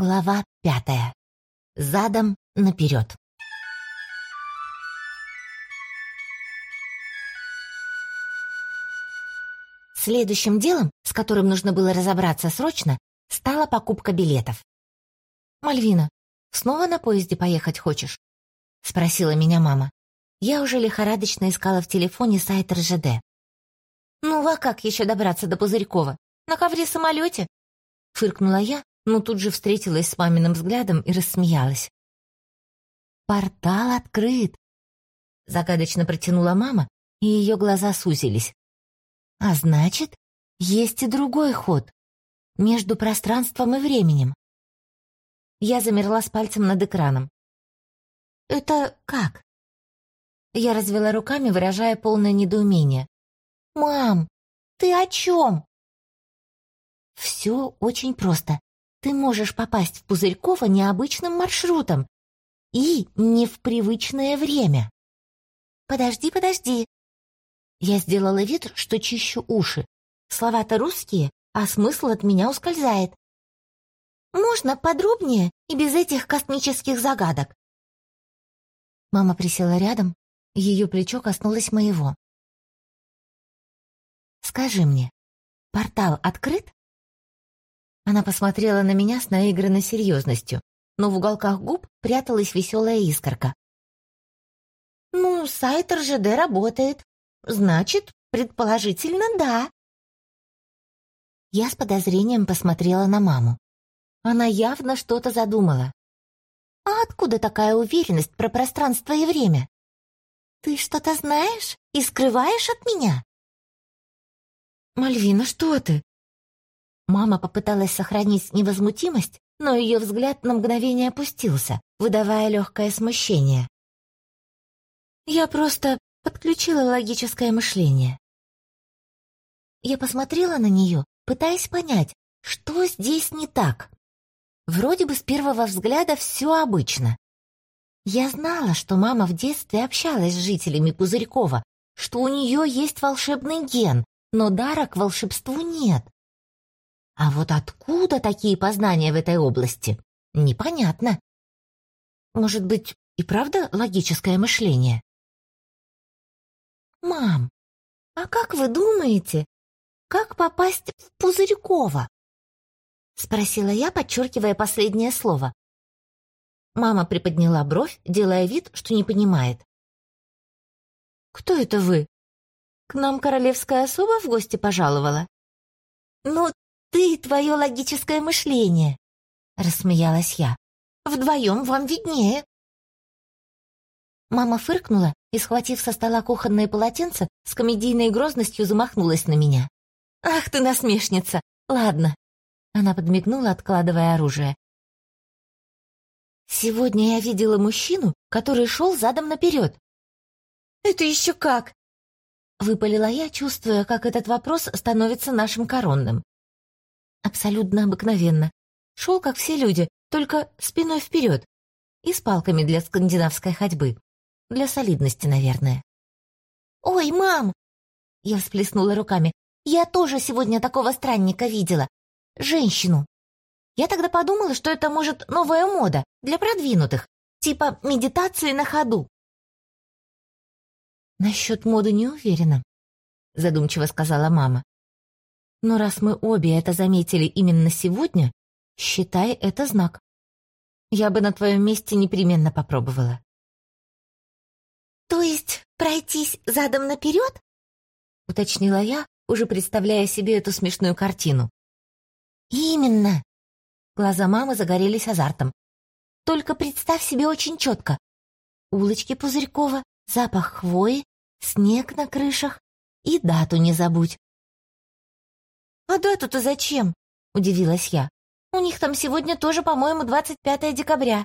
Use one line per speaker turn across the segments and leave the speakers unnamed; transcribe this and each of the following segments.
Глава 5. Задом наперед. Следующим делом, с которым нужно было разобраться срочно, стала покупка билетов. «Мальвина, снова на поезде поехать хочешь?» — спросила меня мама. Я уже лихорадочно искала в телефоне сайт РЖД. «Ну а как еще добраться до Пузырькова? На ковре-самолете?» — фыркнула я, но тут же встретилась с маминым взглядом и рассмеялась. «Портал открыт!» — загадочно протянула мама, и ее глаза сузились. «А значит, есть и другой ход, между пространством и временем». Я замерла с пальцем над экраном. «Это как?» Я развела руками, выражая полное недоумение. «Мам, ты о чем?» «Все очень просто. Ты можешь попасть в Пузырьково необычным маршрутом и не в привычное время». «Подожди». Я сделала вид, что чищу уши. Слова-то русские, а смысл от меня ускользает. «Можно подробнее и без этих космических загадок?» Мама присела рядом, ее плечо коснулось моего. «Скажи мне, портал открыт?» Она посмотрела на меня с наигранной серьезностью, но в уголках губ пряталась веселая искорка. «Ну, сайт РЖД работает. Значит, предположительно, да». Я с подозрением посмотрела на маму. Она явно что-то задумала. «А откуда такая уверенность про пространство и время? Ты что-то знаешь и скрываешь от меня?» «Мальвина, что ты?» Мама попыталась сохранить невозмутимость, но ее взгляд на мгновение опустился, выдавая легкое смущение. «Я просто подключила логическое мышление». Я посмотрела на нее, пытаясь понять, что здесь не так. Вроде бы с первого взгляда все обычно. Я знала, что мама в детстве общалась с жителями Пузырькова, что у нее есть волшебный ген, но дара к волшебству нет. А вот откуда такие познания в этой области, непонятно. Может быть, и правда логическое мышление? «Мам, а как вы думаете, как попасть в Пузырьково?» — спросила я, подчеркивая последнее слово. Мама приподняла бровь, делая вид, что не понимает. «Кто это вы? К нам королевская особа в гости пожаловала?» «Ну, ты и твое логическое мышление», — рассмеялась я. «Вдвоем вам виднее». Мама фыркнула и, схватив со стола кухонное полотенце, с комедийной грозностью замахнулась на меня. «Ах ты насмешница! Ладно». Она подмигнула, откладывая оружие. «Сегодня я видела мужчину, который шел задом наперед». «Это еще как?» — выпалила я, чувствуя, как этот вопрос становится нашим коронным. Абсолютно обыкновенно. Шел, как все люди, только спиной вперед. И с палками для скандинавской ходьбы. Для солидности, наверное. «Ой, мам!» Я всплеснула руками. «Я тоже сегодня такого странника видела. Женщину. Я тогда подумала, что это, может, новая мода для продвинутых. Типа медитации на ходу». «Насчет моды не уверена», — задумчиво сказала мама. «Но раз мы обе это заметили именно сегодня, считай это знак. Я бы на твоем месте непременно попробовала».
«То есть пройтись задом наперед?»
— уточнила я, уже представляя себе эту смешную картину.
«Именно!»
Глаза мамы загорелись азартом. «Только представь себе очень четко. Улочки Пузырькова, запах хвои, снег на крышах и дату не забудь».
«А дату-то зачем?» — удивилась я. «У них там сегодня тоже, по-моему, 25 декабря».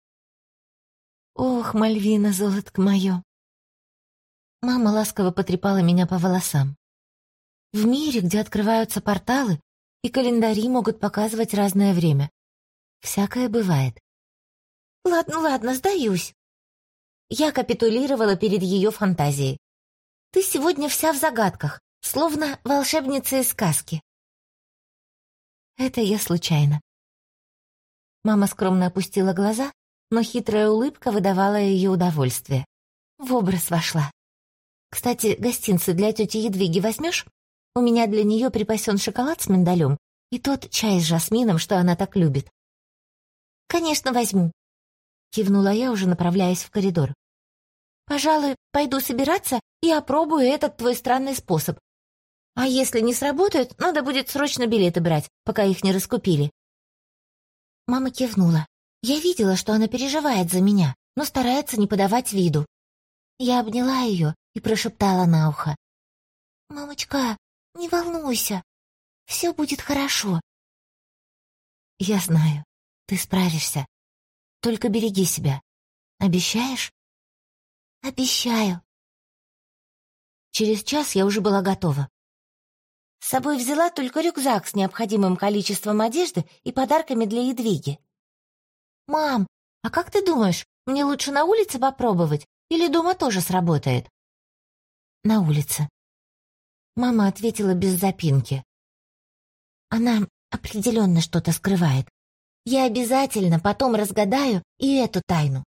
«Ох, Мальвина, золотко мое!» Мама ласково потрепала меня по волосам. «В мире, где открываются порталы, и календари могут показывать разное время. Всякое бывает».
«Ладно, сдаюсь».
Я капитулировала перед ее фантазией. «Ты сегодня вся в загадках, словно волшебница из сказки». «Это я случайно». Мама скромно опустила глаза, но хитрая улыбка выдавала ее удовольствие. В образ вошла. «Кстати, гостинцы для тети Едвиги возьмешь? У меня для нее припасен шоколад с миндалем и тот чай с жасмином, что она так любит».
«Конечно, возьму», — кивнула я, уже направляясь в коридор. «Пожалуй, пойду собираться и опробую этот твой странный способ. А если не сработает, надо будет срочно билеты брать, пока их не раскупили».
Мама кивнула. Я видела, что она переживает за меня, но старается не подавать виду. Я обняла ее и прошептала на ухо: «Мамочка, не волнуйся, все будет хорошо». «Я знаю, ты справишься. Только береги себя. Обещаешь?»
«Обещаю».
Через час я уже была готова.
С собой взяла только рюкзак с необходимым количеством одежды и подарками для Едвиги. «Мам, а как ты думаешь, мне лучше на улице попробовать или дома тоже сработает?»
«На улице». Мама ответила без запинки. «Она определенно что-то скрывает. Я обязательно потом разгадаю и эту тайну.